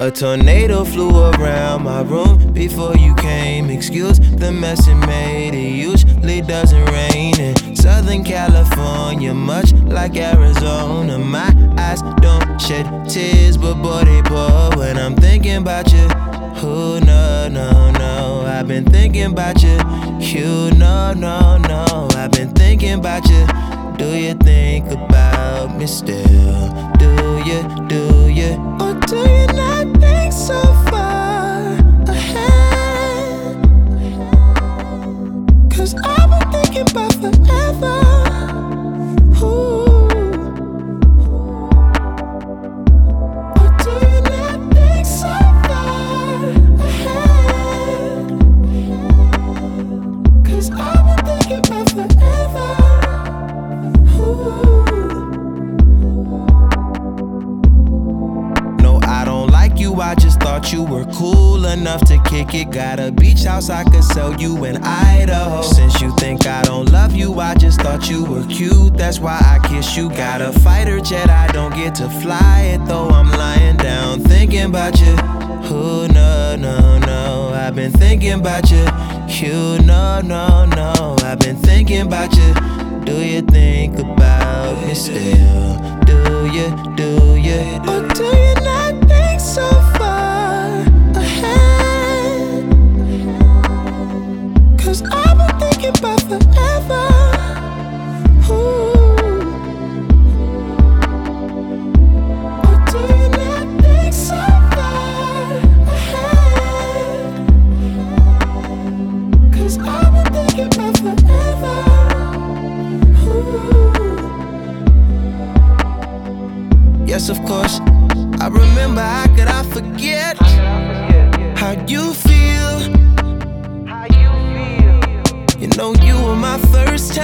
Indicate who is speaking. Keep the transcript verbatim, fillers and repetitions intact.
Speaker 1: A tornado flew around my room before you came. Excuse the mess it made. It usually doesn't rain in Southern California, much like Arizona. My eyes don't shed tears, but boy they pour when I'm thinking about you. Who no, no, no, I've been thinking about you. You no, no, no, I've been thinking about you. Do you think about me still? Do you, do you? Or do you not think so far ahead? Cause I've been thinking about forever. Ooh. Or do you not think so far ahead? Cause I've been thinking about forever. No, I don't like you, I just thought you were cool enough to kick it. Got a beach house I could sell you in Idaho. Since you think I don't love you, I just thought you were cute, that's why I kiss you. Got a fighter jet, I don't get to fly it, though I'm lying down thinking about you. Ooh, no, no, no, I've been thinking about you. You, no, no, no, I've been thinking about you. Do you think about me still? Do you, do you? Or do you not think so far ahead? Cause I've been thinking about forever. Ooh. Or do you not think so far ahead? Cause I've been thinking about forever. Yes, of course, I remember. How could I forget how you feel? You know you were my first time.